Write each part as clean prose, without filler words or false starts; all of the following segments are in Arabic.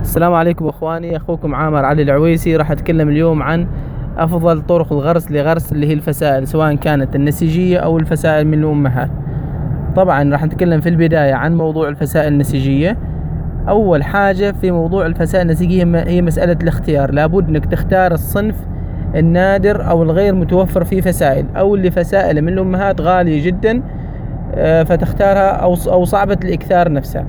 السلام عليكم اخواني، اخوكم عامر علي العويسي. راح اتكلم اليوم عن افضل طرق الغرس لغرس اللي هي الفسائل، سواء كانت النسيجية او الفسائل من الامهات. طبعا راح نتكلم في البداية عن موضوع الفسائل النسيجية. اول حاجة في موضوع الفسائل النسيجية هي مسألة الاختيار. لابد انك تختار الصنف النادر او الغير متوفر فيه فسائل، او اللي فسائل من الامهات غالية جدا فتختارها او صعبة الاكثار نفسها.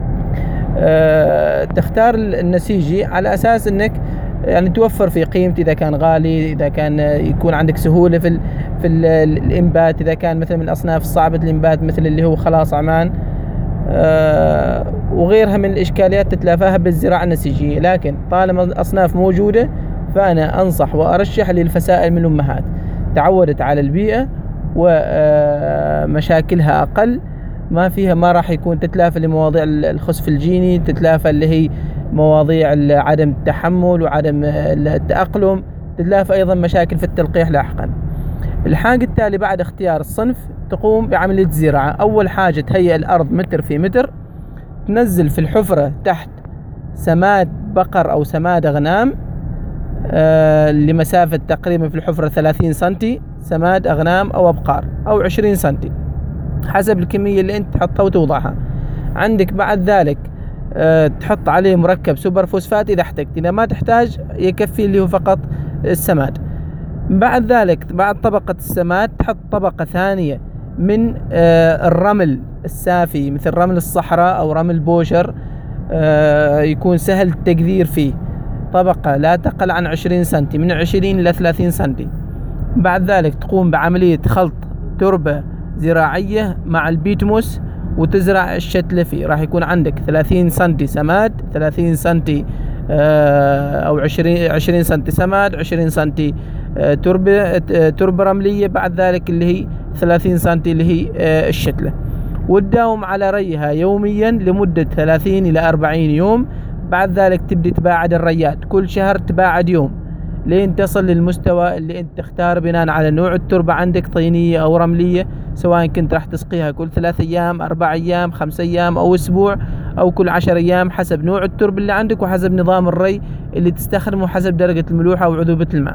تختار النسيجي على اساس انك يعني توفر في قيمته، اذا كان غالي، اذا كان يكون عندك سهولة في الانبات، اذا كان مثلا من الاصناف صعبة الانبات مثل اللي هو خلاص عمان وغيرها من الاشكاليات تتلافاها بالزراعة النسيجية. لكن طالما الاصناف موجودة فانا انصح وارشح للفسائل من الامهات، تعودت على البيئة ومشاكلها اقل، ما راح يكون تتلافى لمواضيع الخسف الجيني، تتلافى اللي هي مواضيع عدم التحمل وعدم التأقلم، تتلافى ايضا مشاكل في التلقيح لاحقا. الحاجة التالي بعد اختيار الصنف تقوم بعملية الزراعة. اول حاجة تهيئ الارض متر في متر، تنزل في الحفرة تحت سماد بقر او سماد اغنام لمسافة تقريبا في الحفرة 30 سنتي، سماد اغنام او ابقار، او 20 سنتي حسب الكمية اللي انت تحطها وتوضعها عندك. بعد ذلك تحط عليه مركب سوبر فوسفات اذا احتجت، اذا ما تحتاج يكفي اللي هو فقط السماد. بعد ذلك بعد طبقة السماد تحط طبقة ثانية من الرمل السافي، مثل رمل الصحراء او رمل بوشر، يكون سهل التقدير فيه، طبقة لا تقل عن 20 سنتي، من 20 إلى 30 سنتي. بعد ذلك تقوم بعملية خلط تربة زراعية مع البيتموس وتزرع الشتلة فيه. راح يكون عندك 30 سنتي سماد، 30 سنتي أو 20 سنتي سماد، 20 سنتي تربة رملية، بعد ذلك اللي هي 30 سنتي اللي هي الشتلة، وتداوم على ريها يوميا لمدة 30 إلى 40 يوم. بعد ذلك تبدي تباعد الريات، كل شهر تباعد يوم لين تصل للمستوى اللي انت تختار بناء على نوع التربة عندك، طينية او رملية، سواء كنت راح تسقيها كل 3 ايام، 4 ايام، 5 ايام او اسبوع، او كل 10 ايام، حسب نوع التربة اللي عندك وحسب نظام الري اللي تستخدمه، حسب درجة الملوحة وعذوبة الماء.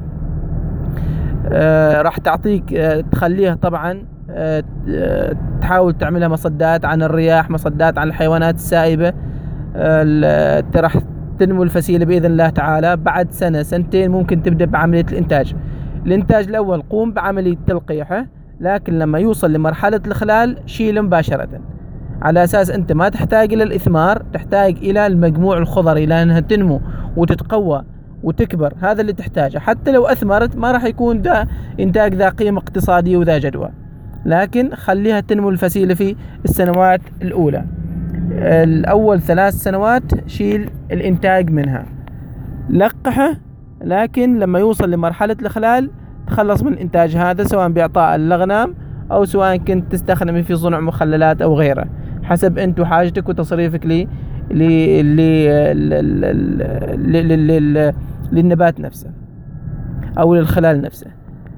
راح تعطيك تخليها طبعا تحاول تعملها مصدات عن الرياح، مصدات عن الحيوانات السائبة. راح تنمو الفسيلة بإذن الله تعالى. بعد سنة سنتين ممكن تبدأ بعملية الإنتاج الأول قوم بعملية تلقيحه، لكن لما يوصل لمرحلة الخلال شيله مباشرة، على أساس أنت ما تحتاج إلى الإثمار، تحتاج إلى المجموع الخضري لأنها تنمو وتتقوى وتكبر، هذا اللي تحتاجه. حتى لو أثمرت ما راح يكون ذا إنتاج ذا قيمة اقتصادية وذا جدوى، لكن خليها تنمو الفسيلة في السنوات الأولى. الأول 3 سنوات شيل الإنتاج منها، لقحه، لكن لما يوصل لمرحلة الخلال تخلص من إنتاج هذا، سواء بإعطاء الأغنام أو سواء كنت تستخدمه في صنع مخللات أو غيره، حسب أنت وحاجتك وتصريفك للنبات نفسه أو للخلال نفسه.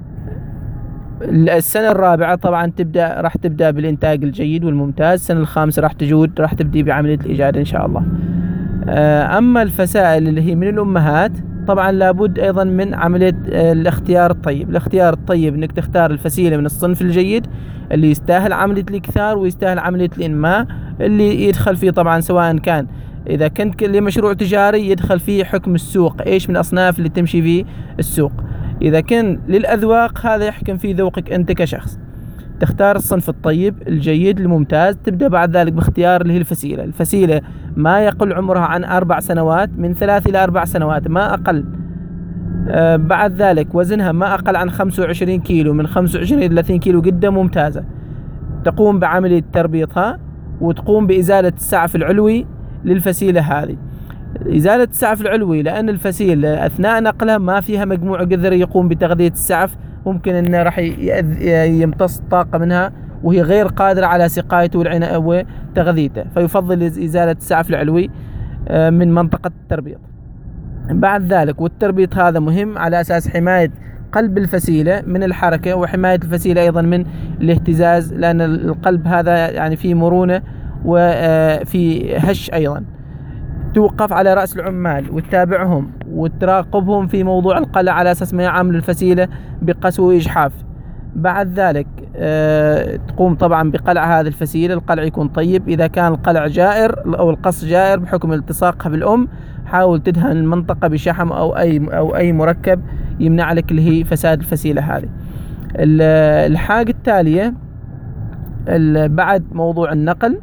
السنة الرابعة طبعا راح تبدأ بالإنتاج الجيد والممتاز. السنة الخامسة راح تبدي بعملية الإيجاد إن شاء الله. أما الفسائل اللي هي من الأمهات طبعا لابد أيضا من عملية الاختيار الطيب. الاختيار الطيب إنك تختار الفسيلة من الصنف الجيد اللي يستاهل عملية الإكثار ويستاهل عملية الإنماء، اللي يدخل فيه طبعا سواء كان إذا كنت لمشروع تجاري يدخل فيه حكم السوق، إيش من الأصناف اللي تمشي في السوق. إذا كان للأذواق هذا يحكم فيه ذوقك أنت كشخص. تختار الصنف الطيب الجيد الممتاز، تبدأ بعد ذلك باختيار اللي هي الفسيلة ما يقل عمرها عن 4 سنوات، من 3 إلى 4 سنوات ما أقل. بعد ذلك وزنها ما أقل عن 25 كيلو، من 25 إلى 30 كيلو جدا ممتازة. تقوم بعملية تربيطها وتقوم بإزالة السعف العلوي للفسيلة هذه. إزالة السعف العلوي لأن الفسيلة أثناء نقلها ما فيها مجموع جذري يقوم بتغذية السعف، ممكن أنه راح يمتص طاقة منها وهي غير قادرة على سقايته والعناية وتغذيته، فيفضل إزالة السعف العلوي من منطقة التربيط. بعد ذلك والتربيط هذا مهم على أساس حماية قلب الفسيلة من الحركة، وحماية الفسيلة أيضا من الاهتزاز، لأن القلب هذا يعني فيه مرونة وفي هش أيضا. توقف على رأس العمال وتتابعهم وتراقبهم في موضوع القلع على أساس ما يعاملوا الفسيلة بقسوة وإجحاف. بعد ذلك تقوم طبعا بقلع هذه الفسيلة. القلع يكون طيب. إذا كان القلع جائر أو القص جائر بحكم التصاقها بالأم، حاول تدهن المنطقة بشحم أو أي مركب يمنع لك اللي هي فساد الفسيلة هذه. الحاجة التالية بعد موضوع النقل،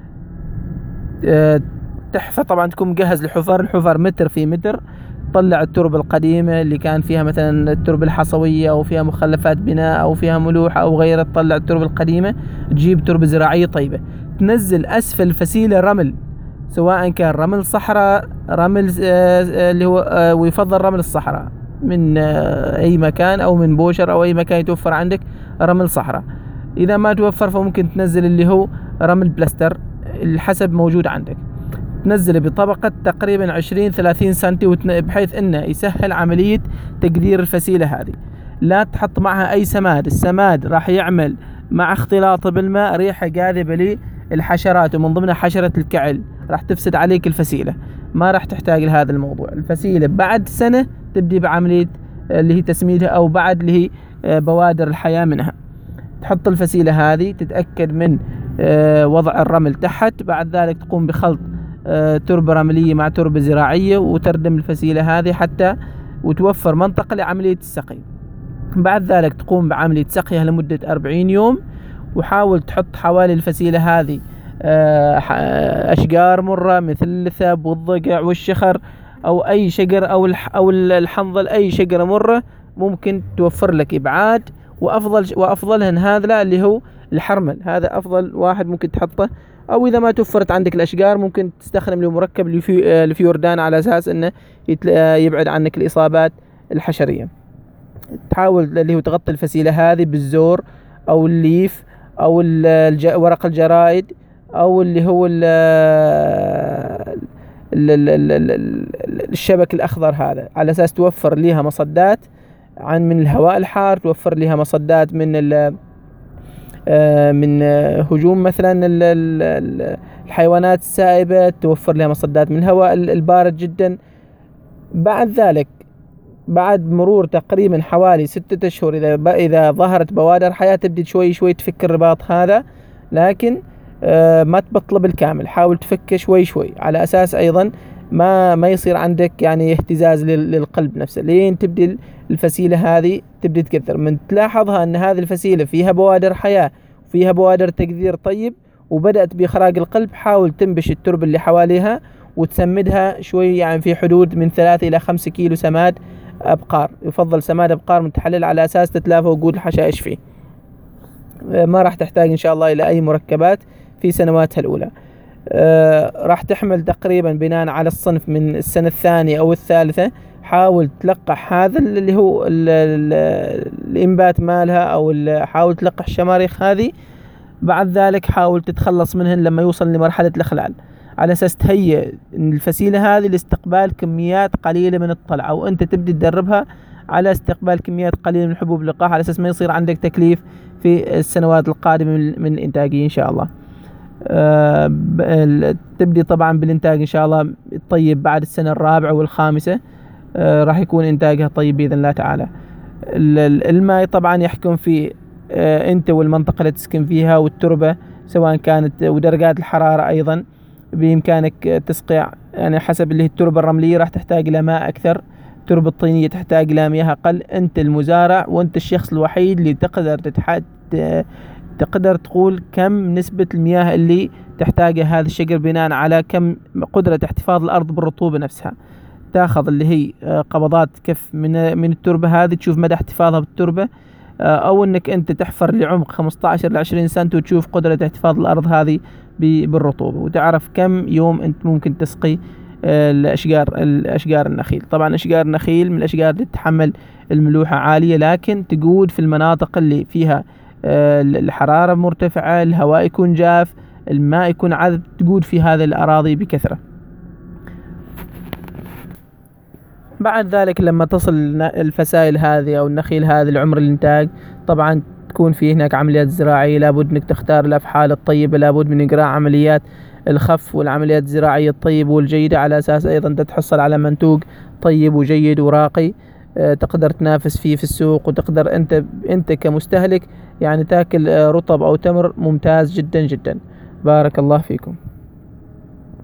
تحفة طبعا تكون مجهز الحفر متر في متر. طلع التربة القديمة اللي كان فيها مثلا التربة الحصوية أو فيها مخلفات بناء أو فيها ملوحة أو غيرها، تطلع التربة القديمة، تجيب تربة زراعية طيبة، تنزل أسفل الفسيلة رمل، سواء كان رمل صحراء، رمل اللي هو ويفضل رمل الصحراء من أي مكان أو من بوشر أو أي مكان يتوفر عندك رمل صحراء. إذا ما توفر فممكن تنزل اللي هو رمل بلاستر الحسب موجود عندك. تنزله بطبقة تقريبا 20-30 سنتي بحيث انه يسهل عملية تقدير الفسيلة هذه. لا تحط معها اي سماد. السماد راح يعمل مع اختلاطه بالماء ريحة جاذبة للحشرات ومن ضمنها حشرة الكعل، راح تفسد عليك الفسيلة. ما راح تحتاج لهذا الموضوع. الفسيلة بعد سنة تبدي بعملية اللي هي تسميدها او بعد اللي هي بوادر الحياة منها. تحط الفسيلة هذه، تتأكد من وضع الرمل تحت. بعد ذلك تقوم بخلط تربة رملية مع تربة زراعية وتردم الفسيلة هذه حتى وتوفر منطقة لعملية السقي. بعد ذلك تقوم بعملية سقيها لمدة 40 يوم. وحاول تحط حوالي الفسيلة هذه أشجار مرة مثل الثب والضقع والشخر أو أي شجر أو الحنظل، أي شجرة مرة ممكن توفر لك إبعاد. وأفضلها هذا اللي هو الحرمل، هذا أفضل واحد ممكن تحطه. أو إذا ما توفرت عندك الأشجار ممكن تستخدم له مركب الفيوردان على أساس أنه يبعد عنك الإصابات الحشرية. تحاول اللي هو تغطي الفسيلة هذه بالزور أو الليف أو ورق الجرائد أو اللي هو الشبك الأخضر هذا، على أساس توفر لها مصدات من الهواء الحار، توفر لها مصدات من هجوم مثلا الحيوانات السائبة، توفر لها مصدات من الهواء البارد جدا. بعد ذلك بعد مرور تقريبا حوالي 6 أشهر إذا ظهرت بوادر حياة تبدأ شوي شوي تفك الرباط هذا، لكن ما تبطله بالكامل، حاول تفكه شوي شوي على أساس أيضا ما يصير عندك يعني اهتزاز للقلب نفسه، لين تبدأ الفسيلة هذه تبدأ تكثر. من تلاحظها أن هذه الفسيلة فيها بوادر حياة، فيها بوادر تكثير طيب، وبدأت بإخراج القلب، حاول تنبش التربة اللي حواليها وتسمدها شوي، يعني في حدود من 3 إلى 5 كيلو سماد أبقار. يفضل سماد أبقار متحلل على أساس تتلافى وجود الحشائش فيه. ما راح تحتاج إن شاء الله إلى أي مركبات في سنواتها الأولى. راح تحمل تقريبا بناء على الصنف من السنة الثانية أو الثالثة. حاول تلقح هذا اللي هو الإنبات مالها أو حاول تلقح الشماريخ هذه. بعد ذلك حاول تتخلص منهن لما يوصل لمرحلة الإخلال، على أساس تهيئ الفسيلة هذه لاستقبال كميات قليلة من الطلع، أو أنت تبدأ تدربها على استقبال كميات قليلة من حبوب اللقاح، على أساس ما يصير عندك تكليف في السنوات القادمة من الإنتاجية إن شاء الله. تبدي طبعا بالإنتاج إن شاء الله الطيب بعد السنة الرابعة والخامسة. راح يكون إنتاجها طيب بإذن الله تعالى. الماء طبعا يحكم فيه أنت والمنطقة اللي تسكن فيها والتربة سواء كانت، ودرجات الحرارة أيضا. بإمكانك تسقي يعني حسب اللي هي التربة الرملية راح تحتاج إلى ماء أكثر، التربة الطينية تحتاج إلى مياه أقل. أنت المزارع وأنت الشخص الوحيد اللي تقدر تقول كم نسبة المياه اللي تحتاجها هذا الشجر بناء على كم قدرة احتفاظ الأرض بالرطوبة نفسها. تاخذ اللي هي قبضات كف من التربة هذه، تشوف مدى احتفاظها بالتربة، أو أنك أنت تحفر لعمق 15 إلى 20 سنت وتشوف قدرة احتفاظ الأرض هذه بالرطوبة، وتعرف كم يوم أنت ممكن تسقي الأشجار النخيل. طبعا أشجار النخيل من الأشجار اللي تتحمل الملوحة عالية، لكن تجود في المناطق اللي فيها الحرارة مرتفعة، الهواء يكون جاف، الماء يكون عذب، تجود في هذه الأراضي بكثرة. بعد ذلك لما تصل الفسائل هذه أو النخيل هذا لعمر الإنتاج، طبعا تكون في هناك عمليات زراعية، لابد أنك تختار الأفحال الطيبة، لابد من إجراء عمليات الخف والعمليات الزراعية الطيبة والجيدة، على أساس أيضا تتحصل على منتوج طيب وجيد وراقي تقدر تنافس فيه في السوق، وتقدر أنت كمستهلك يعني تاكل رطب أو تمر ممتاز جدا جدا. بارك الله فيكم.